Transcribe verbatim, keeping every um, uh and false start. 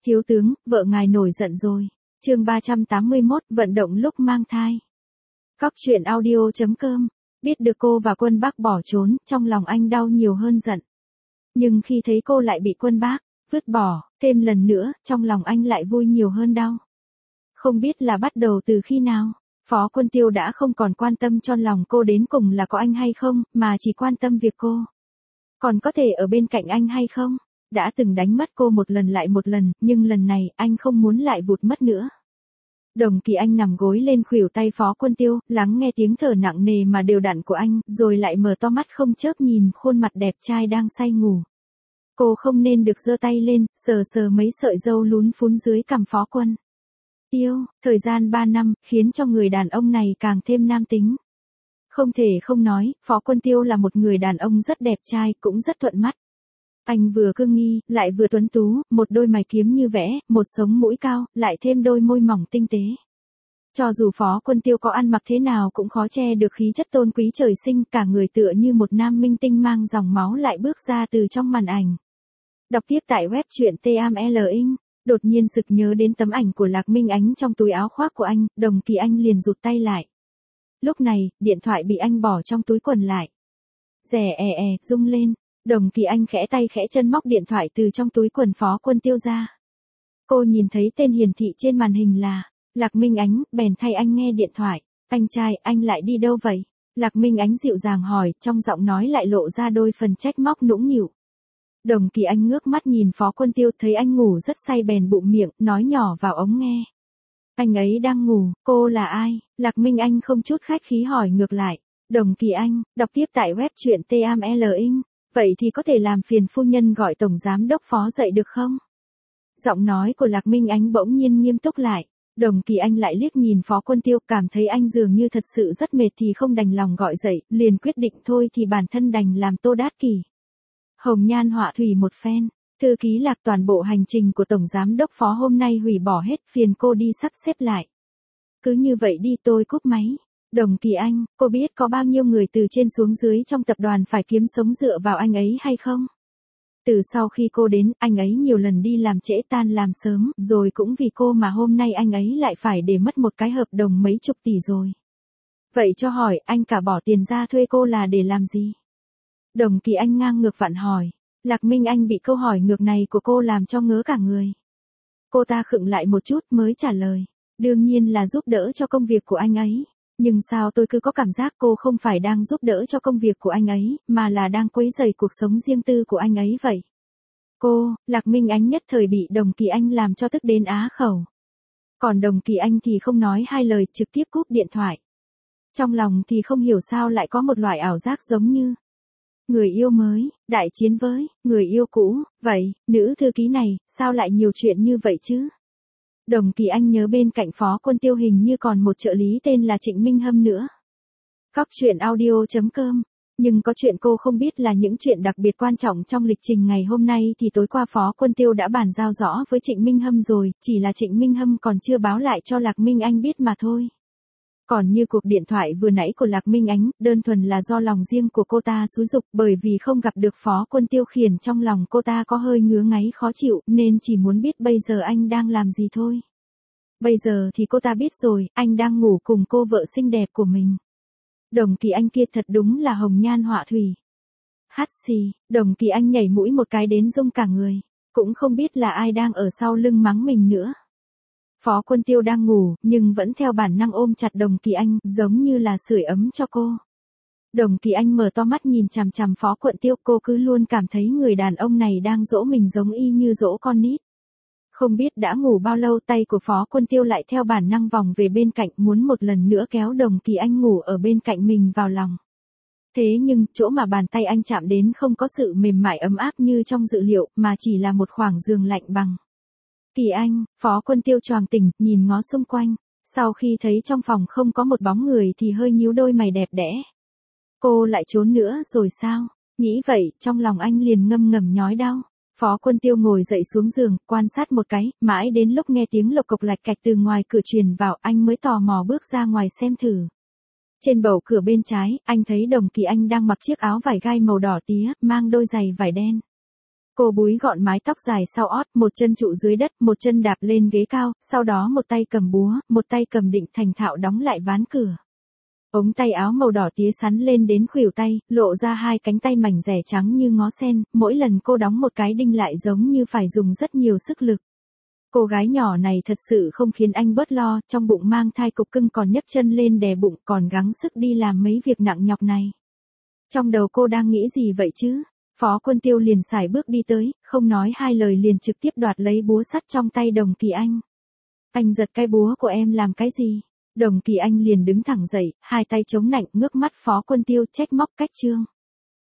Thiếu tướng, vợ ngài nổi giận rồi. Chương ba trăm tám mươi mốt, vận động lúc mang thai. Cóc truyện audio chấm com. Biết được cô và Quân Bác bỏ trốn, trong lòng anh đau nhiều hơn giận. Nhưng khi thấy cô lại bị Quân Bác vứt bỏ, thêm lần nữa, trong lòng anh lại vui nhiều hơn đau. Không biết là bắt đầu từ khi nào, Phó Quân Tiêu đã không còn quan tâm cho lòng cô đến cùng là có anh hay không, mà chỉ quan tâm việc cô còn có thể ở bên cạnh anh hay không. Đã từng đánh mất cô một lần lại một lần, nhưng lần này, anh không muốn lại vụt mất nữa. Đồng Kỳ Anh nằm gối lên khuỷu tay Phó Quân Tiêu, lắng nghe tiếng thở nặng nề mà đều đặn của anh, rồi lại mở to mắt không chớp nhìn khuôn mặt đẹp trai đang say ngủ. Cô không nên được giơ tay lên, sờ sờ mấy sợi râu lún phún dưới cằm Phó Quân Tiêu. Thời gian ba năm, khiến cho người đàn ông này càng thêm nam tính. Không thể không nói, Phó Quân Tiêu là một người đàn ông rất đẹp trai, cũng rất thuận mắt. Anh vừa cương nghi, lại vừa tuấn tú, một đôi mày kiếm như vẽ, một sống mũi cao, lại thêm đôi môi mỏng tinh tế. Cho dù Phó Quân Tiêu có ăn mặc thế nào cũng khó che được khí chất tôn quý trời sinh, cả người tựa như một nam minh tinh mang dòng máu lại bước ra từ trong màn ảnh. Đọc tiếp tại web truyện T A M L Ing, đột nhiên sực nhớ đến tấm ảnh của Lạc Minh Ánh trong túi áo khoác của anh, Đồng Kỳ Anh liền rụt tay lại. Lúc này, điện thoại bị anh bỏ trong túi quần lại. Rè è è, rung lên. Đồng Kỳ Anh khẽ tay khẽ chân móc điện thoại từ trong túi quần Phó Quân Tiêu ra. Cô nhìn thấy tên hiển thị trên màn hình là Lạc Minh Ánh, bèn thay anh nghe điện thoại. Anh trai, anh lại đi đâu vậy? Lạc Minh Ánh dịu dàng hỏi, trong giọng nói lại lộ ra đôi phần trách móc nũng nịu. Đồng Kỳ Anh ngước mắt nhìn Phó Quân Tiêu, thấy anh ngủ rất say bèn bụm miệng, nói nhỏ vào ống nghe. Anh ấy đang ngủ, cô là ai? Lạc Minh Anh không chút khách khí hỏi ngược lại. Đồng Kỳ Anh, đọc tiếp tại web truyện T A M L Ing. Vậy thì có thể làm phiền phu nhân gọi tổng giám đốc Phó dậy được không? Giọng nói của Lạc Minh Ánh bỗng nhiên nghiêm túc lại. Đồng Kỳ Anh lại liếc nhìn Phó Quân Tiêu, cảm thấy anh dường như thật sự rất mệt thì không đành lòng gọi dậy, liền quyết định thôi thì bản thân đành làm Tô Đát Kỷ. Hồng nhan họa thủy một phen, thư ký Lạc toàn bộ hành trình của tổng giám đốc Phó hôm nay hủy bỏ hết, phiền cô đi sắp xếp lại. Cứ như vậy đi, tôi cúp máy. Đồng Kỳ Anh, cô biết có bao nhiêu người từ trên xuống dưới trong tập đoàn phải kiếm sống dựa vào anh ấy hay không? Từ sau khi cô đến, anh ấy nhiều lần đi làm trễ tan làm sớm, rồi cũng vì cô mà hôm nay anh ấy lại phải để mất một cái hợp đồng mấy chục tỷ rồi. Vậy cho hỏi, anh cả bỏ tiền ra thuê cô là để làm gì? Đồng Kỳ Anh ngang ngược vặn hỏi. Lạc Minh Anh bị câu hỏi ngược này của cô làm cho ngớ cả người. Cô ta khựng lại một chút mới trả lời. Đương nhiên là giúp đỡ cho công việc của anh ấy. Nhưng sao tôi cứ có cảm giác cô không phải đang giúp đỡ cho công việc của anh ấy, mà là đang quấy rầy cuộc sống riêng tư của anh ấy vậy. Cô, Lạc Minh Ánh nhất thời bị Đồng Kỳ Anh làm cho tức đến á khẩu. Còn Đồng Kỳ Anh thì không nói hai lời, trực tiếp cúp điện thoại. Trong lòng thì không hiểu sao lại có một loại ảo giác giống như người yêu mới, đại chiến với người yêu cũ. Vậy, nữ thư ký này, sao lại nhiều chuyện như vậy chứ? Đồng Kỳ Anh nhớ bên cạnh Phó Quân Tiêu hình như còn một trợ lý tên là Trịnh Minh Hâm nữa. Cóc truyện audio chấm com. Nhưng có chuyện cô không biết là những chuyện đặc biệt quan trọng trong lịch trình ngày hôm nay thì tối qua Phó Quân Tiêu đã bàn giao rõ với Trịnh Minh Hâm rồi, chỉ là Trịnh Minh Hâm còn chưa báo lại cho Lạc Minh Anh biết mà thôi. Còn như cuộc điện thoại vừa nãy của Lạc Minh Ánh, đơn thuần là do lòng riêng của cô ta xúi giục, bởi vì không gặp được Phó Quân Tiêu khiến trong lòng cô ta có hơi ngứa ngáy khó chịu, nên chỉ muốn biết bây giờ anh đang làm gì thôi. Bây giờ thì cô ta biết rồi, anh đang ngủ cùng cô vợ xinh đẹp của mình. Đồng Kỳ Anh kia thật đúng là hồng nhan họa thủy. Hắt xì, Đồng Kỳ Anh nhảy mũi một cái đến rung cả người, cũng không biết là ai đang ở sau lưng mắng mình nữa. Phó Quân Tiêu đang ngủ, nhưng vẫn theo bản năng ôm chặt Đồng Kỳ Anh, giống như là sưởi ấm cho cô. Đồng Kỳ Anh mở to mắt nhìn chằm chằm Phó Quân Tiêu, cô cứ luôn cảm thấy người đàn ông này đang dỗ mình giống y như dỗ con nít. Không biết đã ngủ bao lâu, tay của Phó Quân Tiêu lại theo bản năng vòng về bên cạnh, muốn một lần nữa kéo Đồng Kỳ Anh ngủ ở bên cạnh mình vào lòng. Thế nhưng, chỗ mà bàn tay anh chạm đến không có sự mềm mại ấm áp như trong dự liệu, mà chỉ là một khoảng giường lạnh bằng. Kỳ Anh, Phó Quân Tiêu choàng tỉnh, nhìn ngó xung quanh. Sau khi thấy trong phòng không có một bóng người thì hơi nhíu đôi mày đẹp đẽ. Cô lại trốn nữa rồi sao? Nghĩ vậy, trong lòng anh liền ngâm ngầm nhói đau. Phó Quân Tiêu ngồi dậy xuống giường, quan sát một cái, mãi đến lúc nghe tiếng lộc cộc lạch cạch từ ngoài cửa truyền vào, anh mới tò mò bước ra ngoài xem thử. Trên bầu cửa bên trái, anh thấy Đồng Kỳ Anh đang mặc chiếc áo vải gai màu đỏ tía, mang đôi giày vải đen. Cô búi gọn mái tóc dài sau ót, một chân trụ dưới đất, một chân đạp lên ghế cao, sau đó một tay cầm búa, một tay cầm định thành thạo đóng lại ván cửa. Ống tay áo màu đỏ tía sắn lên đến khuỷu tay, lộ ra hai cánh tay mảnh dẻ trắng như ngó sen, mỗi lần cô đóng một cái đinh lại giống như phải dùng rất nhiều sức lực. Cô gái nhỏ này thật sự không khiến anh bớt lo, trong bụng mang thai cục cưng còn nhấc chân lên đè bụng còn gắng sức đi làm mấy việc nặng nhọc này. Trong đầu cô đang nghĩ gì vậy chứ? Phó Quân Tiêu liền sải bước đi tới, không nói hai lời liền trực tiếp đoạt lấy búa sắt trong tay Đồng Kỳ Anh. Anh giật cái búa của em làm cái gì? Đồng Kỳ Anh liền đứng thẳng dậy, hai tay chống nạnh ngước mắt Phó Quân Tiêu trách móc cách trương.